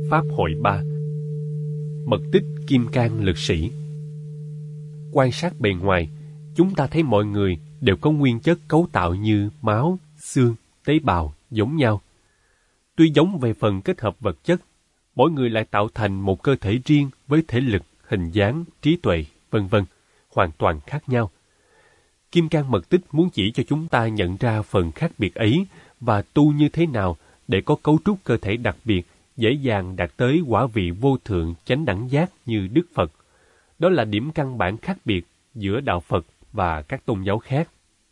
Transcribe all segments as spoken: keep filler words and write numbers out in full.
Pháp Hội Ba. Mật tích Kim Cang Lực Sĩ. Quan sát bề ngoài, chúng ta thấy mọi người đều có nguyên chất cấu tạo như máu, xương, tế bào giống nhau. Tuy giống về phần kết hợp vật chất, mỗi người lại tạo thành một cơ thể riêng với thể lực, hình dáng, trí tuệ, vân vân, hoàn toàn khác nhau. Kim Cang Mật tích muốn chỉ cho chúng ta nhận ra phần khác biệt ấy và tu như thế nào để có cấu trúc cơ thể đặc biệt, dễ dàng đạt tới quả vị vô thượng chánh đẳng giác như Đức Phật. Đó là điểm căn bản khác biệt giữa đạo Phật và các tôn giáo khác.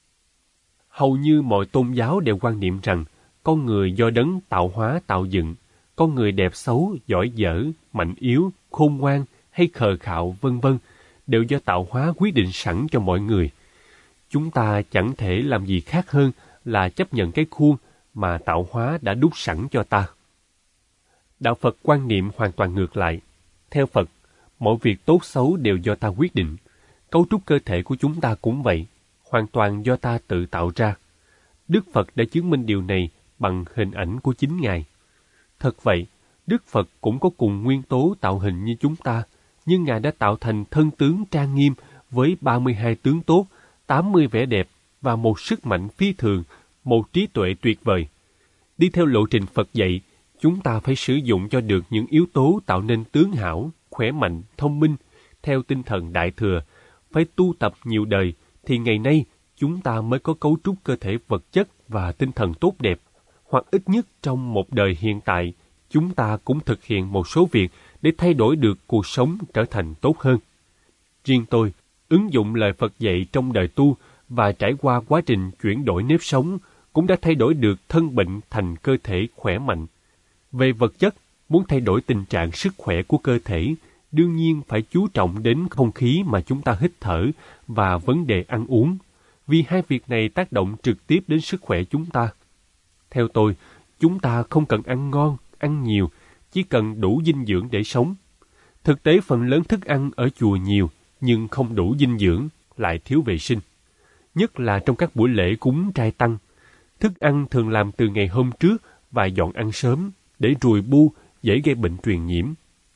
Hầu như mọi tôn giáo đều quan niệm rằng con người do đấng tạo hóa tạo dựng, con người đẹp xấu, giỏi dở, mạnh yếu, khôn ngoan hay khờ khạo vân vân đều do tạo hóa quyết định sẵn cho mọi người. Chúng ta chẳng thể làm gì khác hơn là chấp nhận cái khuôn mà tạo hóa đã đúc sẵn cho ta. Đạo Phật quan niệm hoàn toàn ngược lại. Theo Phật, mọi việc tốt xấu đều do ta quyết định. Cấu trúc cơ thể của chúng ta cũng vậy, hoàn toàn do ta tự tạo ra. Đức Phật đã chứng minh điều này bằng hình ảnh của chính Ngài. Thật vậy, Đức Phật cũng có cùng nguyên tố tạo hình như chúng ta, nhưng Ngài đã tạo thành thân tướng trang nghiêm với ba mươi hai tướng tốt, tám mươi vẻ đẹp và một sức mạnh phi thường, một trí tuệ tuyệt vời. Đi theo lộ trình Phật dạy, chúng ta phải sử dụng cho được những yếu tố tạo nên tướng hảo, khỏe mạnh, thông minh, theo tinh thần Đại Thừa, phải tu tập nhiều đời, thì ngày nay chúng ta mới có cấu trúc cơ thể vật chất và tinh thần tốt đẹp, hoặc ít nhất trong một đời hiện tại, chúng ta cũng thực hiện một số việc để thay đổi được cuộc sống trở thành tốt hơn. Riêng tôi, ứng dụng lời Phật dạy trong đời tu và trải qua quá trình chuyển đổi nếp sống, cũng đã thay đổi được thân bệnh thành cơ thể khỏe mạnh. Về vật chất, muốn thay đổi tình trạng sức khỏe của cơ thể, đương nhiên phải chú trọng đến không khí mà chúng ta hít thở và vấn đề ăn uống, vì hai việc này tác động trực tiếp đến sức khỏe chúng ta. Theo tôi, chúng ta không cần ăn ngon, ăn nhiều, chỉ cần đủ dinh dưỡng để sống. Thực tế phần lớn thức ăn ở chùa nhiều, nhưng không đủ dinh dưỡng, lại thiếu vệ sinh. Nhất là trong các buổi lễ cúng trai tăng, thức ăn thường làm từ ngày hôm trước và dọn ăn sớm, để ruồi bu dễ gây bệnh truyền nhiễm.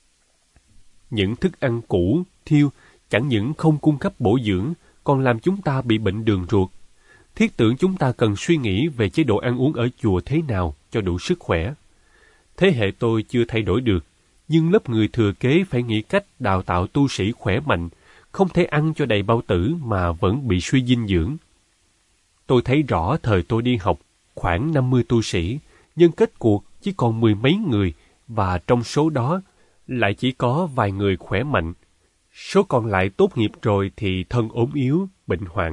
Những thức ăn cũ, thiêu, chẳng những không cung cấp bổ dưỡng, còn làm chúng ta bị bệnh đường ruột. Thiết tưởng chúng ta cần suy nghĩ về chế độ ăn uống ở chùa thế nào cho đủ sức khỏe. Thế hệ tôi chưa thay đổi được, nhưng lớp người thừa kế phải nghĩ cách đào tạo tu sĩ khỏe mạnh, không thể ăn cho đầy bao tử mà vẫn bị suy dinh dưỡng. Tôi thấy rõ thời tôi đi học, khoảng năm mươi tu sĩ, nhưng kết cuộc chỉ còn mười mấy người, và trong số đó lại chỉ có vài người khỏe mạnh. Số còn lại tốt nghiệp rồi thì thân ốm yếu, bệnh hoạn.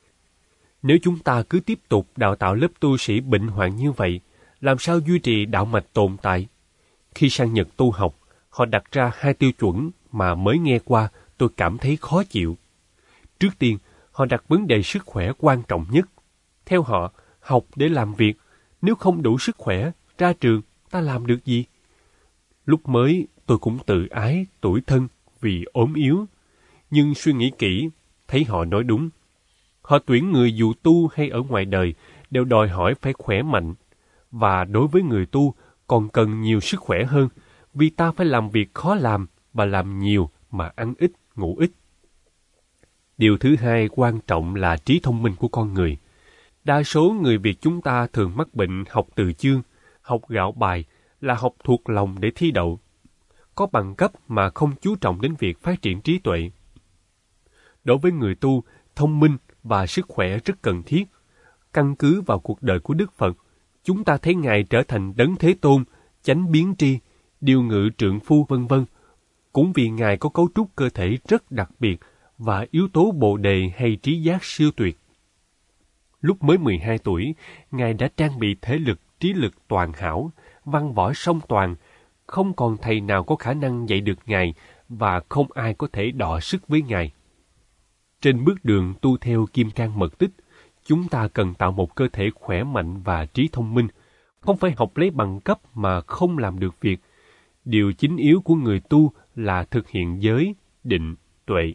Nếu chúng ta cứ tiếp tục đào tạo lớp tu sĩ bệnh hoạn như vậy, làm sao duy trì đạo mạch tồn tại? Khi sang Nhật tu học, họ đặt ra hai tiêu chuẩn mà mới nghe qua tôi cảm thấy khó chịu. Trước tiên, họ đặt vấn đề sức khỏe quan trọng nhất. Theo họ, học để làm việc, nếu không đủ sức khỏe, ra trường, ta làm được gì? Lúc mới, tôi cũng tự ái, tủi thân vì ốm yếu. Nhưng suy nghĩ kỹ, thấy họ nói đúng. Họ tuyển người dù tu hay ở ngoài đời đều đòi hỏi phải khỏe mạnh. Và đối với người tu còn cần nhiều sức khỏe hơn, vì ta phải làm việc khó làm và làm nhiều mà ăn ít, ngủ ít. Điều thứ hai quan trọng là trí thông minh của con người. Đa số người Việt chúng ta thường mắc bệnh học từ chương, học gạo bài là học thuộc lòng để thi đậu. Có bằng cấp mà không chú trọng đến việc phát triển trí tuệ. Đối với người tu, thông minh và sức khỏe rất cần thiết. Căn cứ vào cuộc đời của Đức Phật, chúng ta thấy Ngài trở thành Đấng Thế Tôn, chánh biến tri, điều ngự trượng phu vân vân. Cũng vì Ngài có cấu trúc cơ thể rất đặc biệt và yếu tố bồ đề hay trí giác siêu tuyệt. Lúc mới mười hai tuổi, Ngài đã trang bị thể lực, trí lực toàn hảo, văn võ song toàn, không còn thầy nào có khả năng dạy được Ngài và không ai có thể đọ sức với Ngài. Trên bước đường tu theo Kim Cang Mật tích, chúng ta cần tạo một cơ thể khỏe mạnh và trí thông minh, không phải học lấy bằng cấp mà không làm được việc. Điều chính yếu của người tu là thực hiện giới, định, tuệ.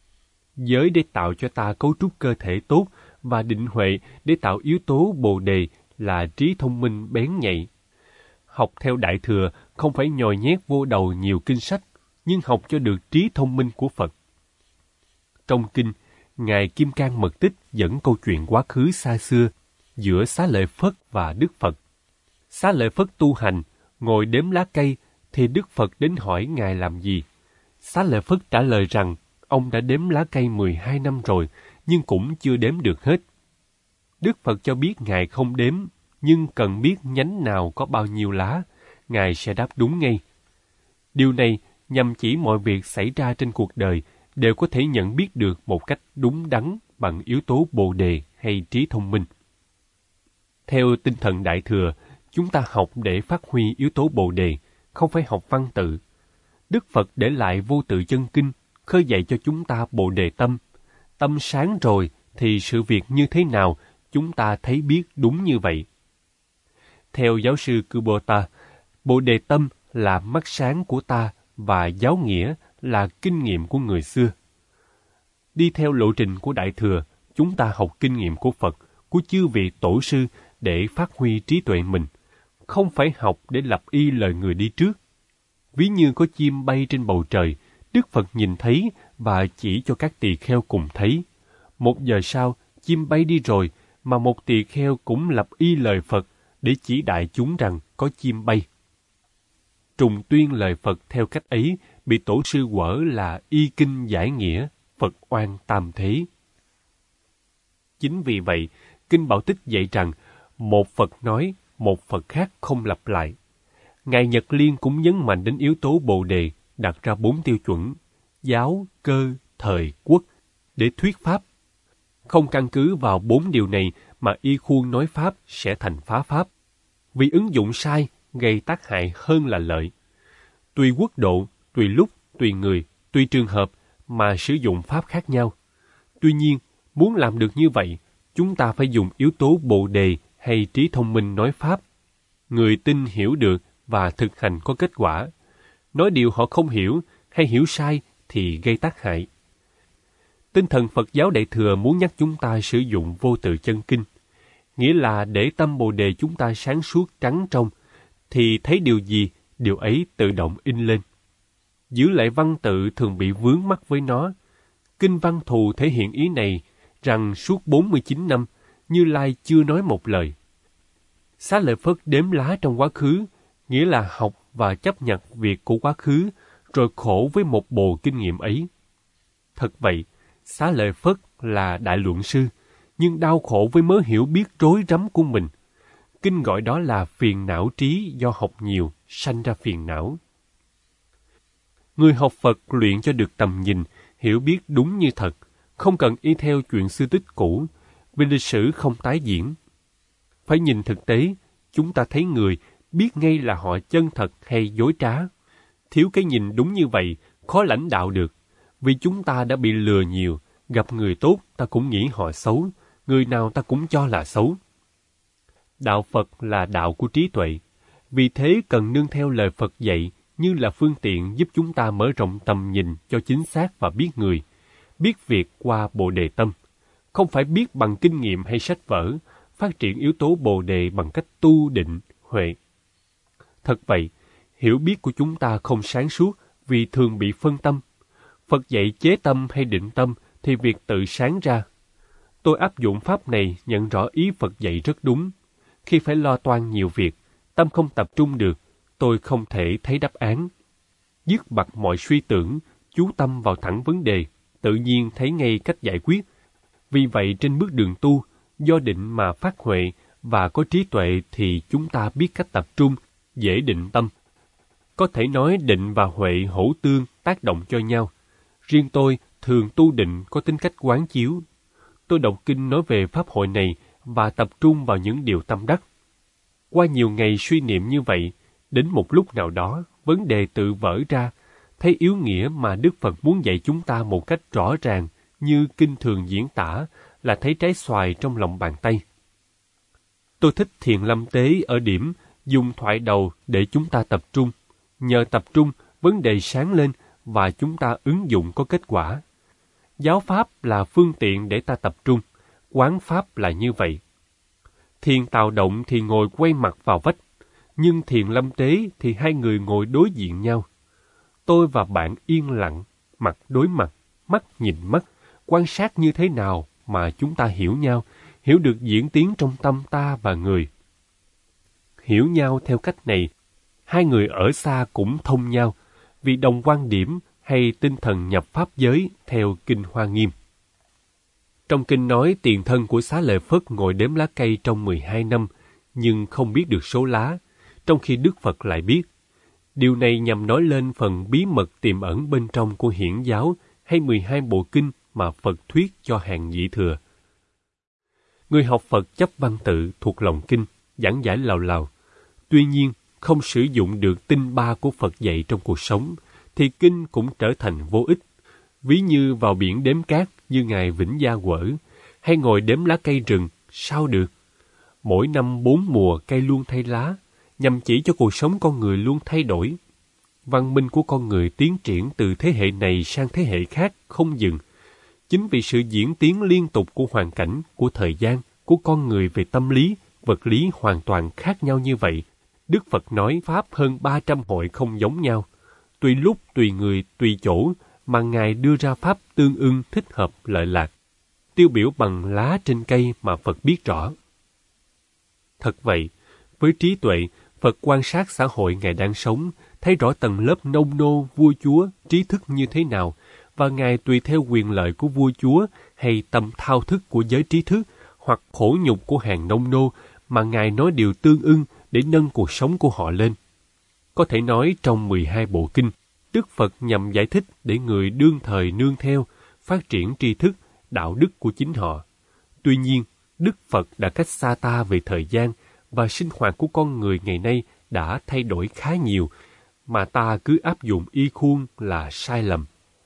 Giới để tạo cho ta cấu trúc cơ thể tốt và định huệ để tạo yếu tố bồ đề là trí thông minh bén nhạy. Học theo Đại Thừa không phải nhồi nhét vô đầu nhiều kinh sách, nhưng học cho được trí thông minh của Phật. Trong kinh, Ngài Kim Cang Mật Tích dẫn câu chuyện quá khứ xa xưa giữa Xá Lợi Phất và Đức Phật. Xá Lợi Phất tu hành, ngồi đếm lá cây, thì Đức Phật đến hỏi Ngài làm gì. Xá Lợi Phất trả lời rằng, ông đã đếm lá cây mười hai năm rồi, nhưng cũng chưa đếm được hết. Đức Phật cho biết Ngài không đếm, nhưng cần biết nhánh nào có bao nhiêu lá, Ngài sẽ đáp đúng ngay. Điều này nhằm chỉ mọi việc xảy ra trên cuộc đời đều có thể nhận biết được một cách đúng đắn bằng yếu tố Bồ Đề hay trí thông minh. Theo tinh thần Đại Thừa, chúng ta học để phát huy yếu tố Bồ Đề, không phải học văn tự. Đức Phật để lại Vô Tự Chân Kinh, khơi dậy cho chúng ta Bồ Đề tâm. Tâm sáng rồi thì sự việc như thế nào, chúng ta thấy biết đúng như vậy. Theo giáo sư Kubota, Bồ Đề tâm là mắt sáng của ta và giáo nghĩa là kinh nghiệm của người xưa. Đi theo lộ trình của Đại Thừa, chúng ta học kinh nghiệm của Phật, của chư vị tổ sư để phát huy trí tuệ mình, không phải học để lập y lời người đi trước. Ví như có chim bay trên bầu trời, Đức Phật nhìn thấy và chỉ cho các tỳ kheo cùng thấy. Một giờ sau, chim bay đi rồi, mà một tỳ kheo cũng lập y lời Phật để chỉ đại chúng rằng có chim bay. Trùng tuyên lời Phật theo cách ấy bị tổ sư quở là y kinh giải nghĩa, Phật oan tam thế. Chính vì vậy, Kinh Bảo Tích dạy rằng một Phật nói, một Phật khác không lặp lại. Ngài Nhật Liên cũng nhấn mạnh đến yếu tố Bồ Đề, đặt ra bốn tiêu chuẩn: giáo, cơ, thời, quốc để thuyết pháp. Không căn cứ vào bốn điều này mà y khuôn nói pháp sẽ thành phá pháp. Vì ứng dụng sai gây tác hại hơn là lợi. Tùy quốc độ, tùy lúc, tùy người, tùy trường hợp mà sử dụng pháp khác nhau. Tuy nhiên, muốn làm được như vậy, chúng ta phải dùng yếu tố Bồ Đề hay trí thông minh nói pháp. Người tin hiểu được và thực hành có kết quả. Nói điều họ không hiểu hay hiểu sai thì gây tác hại. Tinh thần Phật giáo Đại Thừa muốn nhắc chúng ta sử dụng Vô Tự Chân Kinh, nghĩa là để tâm Bồ Đề chúng ta sáng suốt trắng trong, thì thấy điều gì, điều ấy tự động in lên. Giữ lại văn tự thường bị vướng mắc với nó. Kinh Văn Thù thể hiện ý này, rằng suốt bốn mươi chín năm, Như Lai chưa nói một lời. Xá Lợi Phất đếm lá trong quá khứ, nghĩa là học và chấp nhận việc của quá khứ, rồi khổ với một bồ kinh nghiệm ấy. Thật vậy, Xá Lợi Phất là đại luận sư, nhưng đau khổ với mớ hiểu biết rối rắm của mình. Kinh gọi đó là phiền não trí do học nhiều, sanh ra phiền não. Người học Phật luyện cho được tầm nhìn, hiểu biết đúng như thật, không cần y theo chuyện xưa tích cũ, vì lịch sử không tái diễn. Phải nhìn thực tế, chúng ta thấy người, biết ngay là họ chân thật hay dối trá. Thiếu cái nhìn đúng như vậy, khó lãnh đạo được, vì chúng ta đã bị lừa nhiều, gặp người tốt ta cũng nghĩ họ xấu, người nào ta cũng cho là xấu. Đạo Phật là đạo của trí tuệ, vì thế cần nương theo lời Phật dạy như là phương tiện giúp chúng ta mở rộng tầm nhìn cho chính xác và biết người, biết việc qua Bồ Đề tâm, không phải biết bằng kinh nghiệm hay sách vở, phát triển yếu tố Bồ Đề bằng cách tu định, huệ. Thật vậy, hiểu biết của chúng ta không sáng suốt vì thường bị phân tâm. Phật dạy chế tâm hay định tâm thì việc tự sáng ra. Tôi áp dụng pháp này nhận rõ ý Phật dạy rất đúng. Khi phải lo toan nhiều việc, tâm không tập trung được, tôi không thể thấy đáp án. Dứt bặt mọi suy tưởng, chú tâm vào thẳng vấn đề, tự nhiên thấy ngay cách giải quyết. Vì vậy trên bước đường tu, do định mà phát huệ và có trí tuệ thì chúng ta biết cách tập trung, dễ định tâm. Có thể nói định và huệ hỗ tương tác động cho nhau. Riêng tôi thường tu định có tính cách quán chiếu. Tôi đọc kinh nói về pháp hội này và tập trung vào những điều tâm đắc. Qua nhiều ngày suy niệm như vậy, đến một lúc nào đó, vấn đề tự vỡ ra, thấy yếu nghĩa mà Đức Phật muốn dạy chúng ta một cách rõ ràng như kinh thường diễn tả là thấy trái xoài trong lòng bàn tay. Tôi thích thiền lâm tế ở điểm dùng thoại đầu để chúng ta tập trung. Nhờ tập trung, vấn đề sáng lên và chúng ta ứng dụng có kết quả. Giáo pháp là phương tiện để ta tập trung, quán pháp là như vậy. Thiền tào động thì ngồi quay mặt vào vách, Nhưng thiền lâm tế thì hai người ngồi đối diện nhau. Tôi và bạn yên lặng, mặt đối mặt, mắt nhìn mắt, quan sát như thế nào mà chúng ta hiểu nhau, hiểu được diễn tiến trong tâm ta và người. Hiểu nhau theo cách này, hai người ở xa cũng thông nhau, vì đồng quan điểm hay tinh thần nhập pháp giới theo Kinh Hoa Nghiêm. Trong kinh nói tiền thân của Xá Lợi Phất ngồi đếm lá cây trong mười hai năm, nhưng không biết được số lá, trong khi Đức Phật lại biết. Điều này nhằm nói lên phần bí mật tiềm ẩn bên trong của hiển giáo hay mười hai bộ kinh mà Phật thuyết cho hàng nhị thừa. Người học Phật chấp văn tự thuộc lòng kinh, giảng giải lào lào. Tuy nhiên, không sử dụng được tinh ba của Phật dạy trong cuộc sống, thì kinh cũng trở thành vô ích. Ví như vào biển đếm cát như Ngài Vĩnh Gia Quở, hay ngồi đếm lá cây rừng, sao được? Mỗi năm bốn mùa cây luôn thay lá, nhằm chỉ cho cuộc sống con người luôn thay đổi. Văn minh của con người tiến triển từ thế hệ này sang thế hệ khác không dừng. Chính vì sự diễn tiến liên tục của hoàn cảnh, của thời gian, của con người về tâm lý, vật lý hoàn toàn khác nhau như vậy, Đức Phật nói Pháp hơn ba trăm hội không giống nhau. Tùy lúc, tùy người, tùy chỗ, mà Ngài đưa ra Pháp tương ưng thích hợp lợi lạc. Tiêu biểu bằng lá trên cây mà Phật biết rõ. Thật vậy, với trí tuệ, Phật quan sát xã hội Ngài đang sống, thấy rõ tầng lớp nông nô, vua chúa, trí thức như thế nào, và Ngài tùy theo quyền lợi của vua chúa hay tâm thao thức của giới trí thức hoặc khổ nhục của hàng nông nô mà Ngài nói điều tương ưng để nâng cuộc sống của họ lên. Có thể nói trong mười hai bộ kinh, Đức Phật nhằm giải thích để người đương thời nương theo, phát triển tri thức, đạo đức của chính họ. Tuy nhiên, Đức Phật đã cách xa ta về thời gian và sinh hoạt của con người ngày nay đã thay đổi khá nhiều, mà ta cứ áp dụng y khuôn là sai lầm.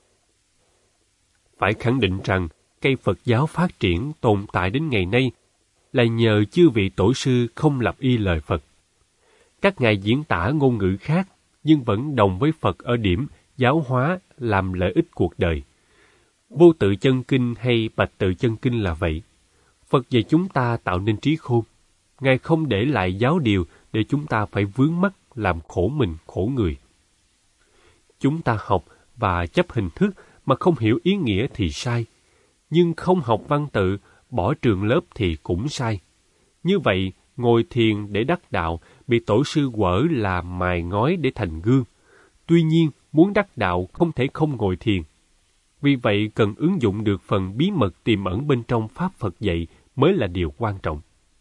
Phải khẳng định rằng, cây Phật giáo phát triển tồn tại đến ngày nay là nhờ chư vị tổ sư không lập y lời Phật. Các ngài diễn tả ngôn ngữ khác, nhưng vẫn đồng với Phật ở điểm giáo hóa làm lợi ích cuộc đời. Vô tự chân kinh hay bạch tự chân kinh là vậy. Phật dạy chúng ta tạo nên trí khôn. Ngài không để lại giáo điều để chúng ta phải vướng mắc làm khổ mình khổ người. Chúng ta học và chấp hình thức mà không hiểu ý nghĩa thì sai. Nhưng không học văn tự, bỏ trường lớp thì cũng sai. Như vậy, ngồi thiền để đắc đạo bị tổ sư quở là mài ngói để thành gương. Tuy nhiên, muốn đắc đạo không thể không ngồi thiền. Vì vậy, cần ứng dụng được phần bí mật tiềm ẩn bên trong Pháp Phật dạy mới là điều quan trọng.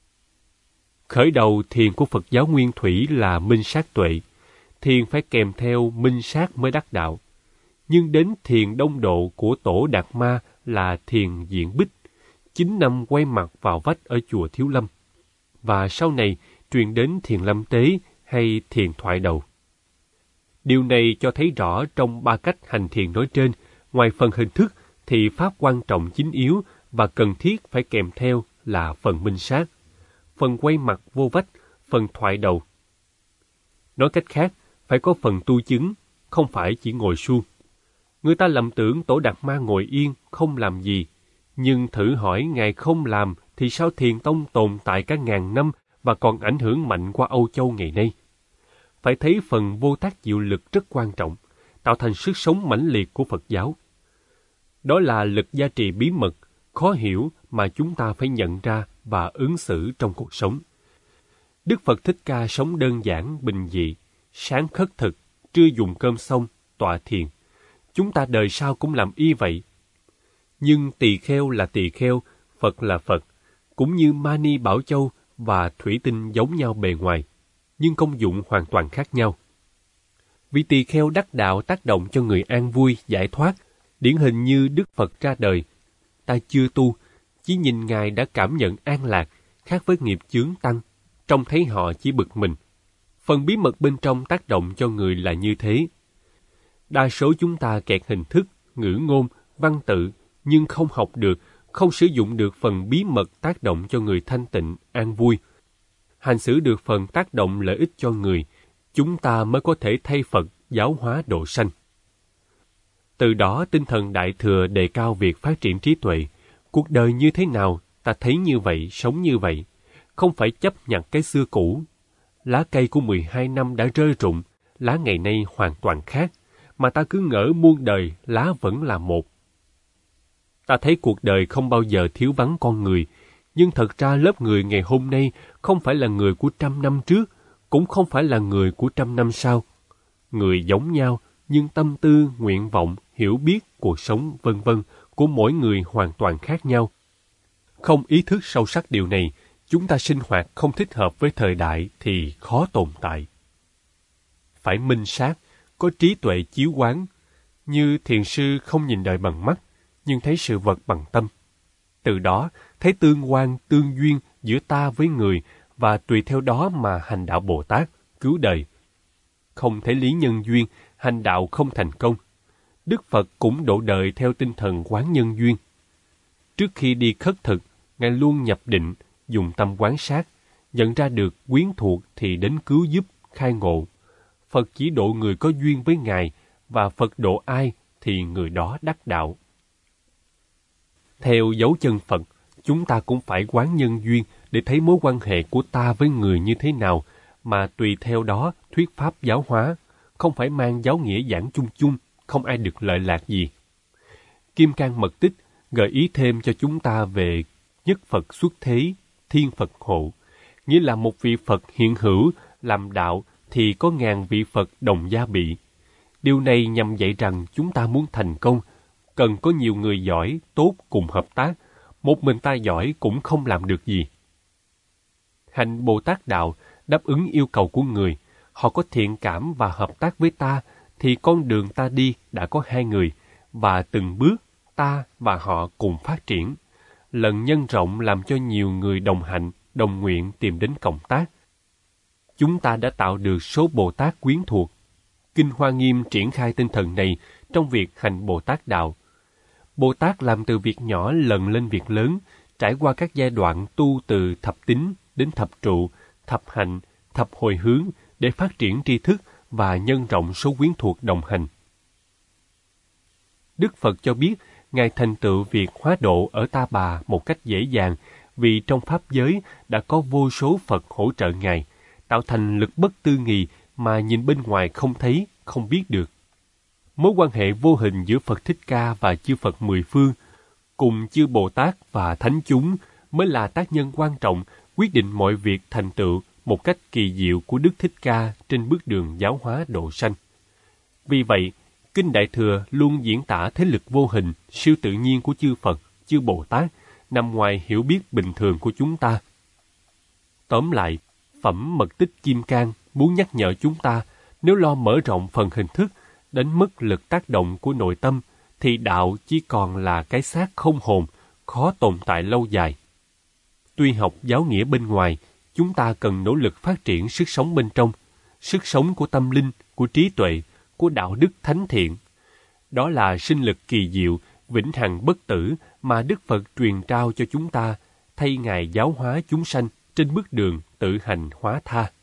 Khởi đầu thiền của Phật giáo Nguyên Thủy là minh sát tuệ. Thiền phải kèm theo minh sát mới đắc đạo. Nhưng đến thiền đông độ của Tổ Đạt Ma là thiền diện bích, chín năm quay mặt vào vách ở chùa Thiếu Lâm. Và sau này truyền đến thiền lâm tế hay thiền thoại đầu. Điều này cho thấy rõ trong ba cách hành thiền nói trên, ngoài phần hình thức thì pháp quan trọng chính yếu và cần thiết phải kèm theo là phần minh sát, phần quay mặt vô vách, phần thoại đầu. Nói cách khác, phải có phần tu chứng, không phải chỉ ngồi suông. Người ta lầm tưởng Tổ Đạt Ma ngồi yên, không làm gì. Nhưng thử hỏi Ngài không làm thì sao Thiền Tông tồn tại cả ngàn năm và còn ảnh hưởng mạnh qua Âu Châu ngày nay? Phải thấy phần vô tác diệu lực rất quan trọng, tạo thành sức sống mãnh liệt của Phật giáo. Đó là lực gia trì bí mật, khó hiểu mà chúng ta phải nhận ra và ứng xử trong cuộc sống. Đức Phật Thích Ca sống đơn giản, bình dị, sáng khất thực, trưa dùng cơm xong, tọa thiền. Chúng ta đời sau cũng làm y vậy. Nhưng tỳ kheo là tỳ kheo, Phật là Phật, cũng như Mani Bảo Châu và thủy tinh giống nhau bề ngoài, nhưng công dụng hoàn toàn khác nhau. Vì tỳ kheo đắc đạo tác động cho người an vui, giải thoát, điển hình như Đức Phật ra đời. Ta chưa tu, chỉ nhìn Ngài đã cảm nhận an lạc, khác với nghiệp chướng tăng, trông thấy họ chỉ bực mình. Phần bí mật bên trong tác động cho người là như thế. Đa số chúng ta kẹt hình thức, ngữ ngôn, văn tự, nhưng không học được, không sử dụng được phần bí mật tác động cho người thanh tịnh, an vui. Hành xử được phần tác động lợi ích cho người, chúng ta mới có thể thay Phật giáo hóa độ sanh. Từ đó tinh thần Đại Thừa đề cao việc phát triển trí tuệ. Cuộc đời như thế nào, ta thấy như vậy, sống như vậy. Không phải chấp nhận cái xưa cũ. Lá cây của mười hai năm đã rơi rụng, lá ngày nay hoàn toàn khác, mà ta cứ ngỡ muôn đời lá vẫn là một. Ta thấy cuộc đời không bao giờ thiếu vắng con người, nhưng thật ra lớp người ngày hôm nay không phải là người của trăm năm trước, cũng không phải là người của trăm năm sau. Người giống nhau, nhưng tâm tư, nguyện vọng, hiểu biết, cuộc sống, vân vân của mỗi người hoàn toàn khác nhau. Không ý thức sâu sắc điều này, chúng ta sinh hoạt không thích hợp với thời đại thì khó tồn tại. Phải minh sát, có trí tuệ chiếu quán, như thiền sư không nhìn đời bằng mắt, nhưng thấy sự vật bằng tâm. Từ đó, thấy tương quan, tương duyên giữa ta với người, và tùy theo đó mà hành đạo Bồ Tát, cứu đời. Không thấy lý nhân duyên, hành đạo không thành công. Đức Phật cũng độ đời theo tinh thần quán nhân duyên. Trước khi đi khất thực, Ngài luôn nhập định, dùng tâm quán sát, nhận ra được quyến thuộc thì đến cứu giúp, khai ngộ. Phật chỉ độ người có duyên với Ngài, và Phật độ ai thì người đó đắc đạo. Theo dấu chân Phật, chúng ta cũng phải quán nhân duyên để thấy mối quan hệ của ta với người như thế nào, mà tùy theo đó thuyết pháp giáo hóa, không phải mang giáo nghĩa giảng chung chung, không ai được lợi lạc gì. Kim Cang Mật Tích gợi ý thêm cho chúng ta về nhất Phật xuất thế, thiên Phật hộ, nghĩa là một vị Phật hiện hữu làm đạo thì có ngàn vị Phật đồng gia bị. Điều này nhằm dạy rằng chúng ta muốn thành công, cần có nhiều người giỏi, tốt cùng hợp tác. Một mình ta giỏi cũng không làm được gì. Hành Bồ Tát Đạo đáp ứng yêu cầu của người. Họ có thiện cảm và hợp tác với ta, thì con đường ta đi đã có hai người, và từng bước ta và họ cùng phát triển. Lần nhân rộng làm cho nhiều người đồng hạnh, đồng nguyện tìm đến cộng tác. Chúng ta đã tạo được số Bồ Tát quyến thuộc. Kinh Hoa Nghiêm triển khai tinh thần này trong việc hành Bồ Tát Đạo. Bồ Tát làm từ việc nhỏ lần lên việc lớn, trải qua các giai đoạn tu từ thập tín đến thập trụ, thập hạnh, thập hồi hướng để phát triển tri thức và nhân rộng số quyến thuộc đồng hành. Đức Phật cho biết, Ngài thành tựu việc hóa độ ở Ta Bà một cách dễ dàng vì trong Pháp giới đã có vô số Phật hỗ trợ Ngài, tạo thành lực bất tư nghị mà nhìn bên ngoài không thấy, không biết được. Mối quan hệ vô hình giữa Phật Thích Ca và chư Phật mười phương, cùng chư Bồ Tát và Thánh chúng mới là tác nhân quan trọng quyết định mọi việc thành tựu một cách kỳ diệu của Đức Thích Ca trên bước đường giáo hóa độ sanh. Vì vậy, Kinh Đại Thừa luôn diễn tả thế lực vô hình, siêu tự nhiên của chư Phật, chư Bồ Tát, nằm ngoài hiểu biết bình thường của chúng ta. Tóm lại, phẩm Mật Tích Kim Cang muốn nhắc nhở chúng ta, nếu lo mở rộng phần hình thức, đến mức lực tác động của nội tâm, thì đạo chỉ còn là cái xác không hồn, khó tồn tại lâu dài. Tuy học giáo nghĩa bên ngoài, chúng ta cần nỗ lực phát triển sức sống bên trong, sức sống của tâm linh, của trí tuệ, của đạo đức thánh thiện. Đó là sinh lực kỳ diệu, vĩnh hằng bất tử mà Đức Phật truyền trao cho chúng ta, thay Ngài giáo hóa chúng sanh trên bước đường tự hành hóa tha.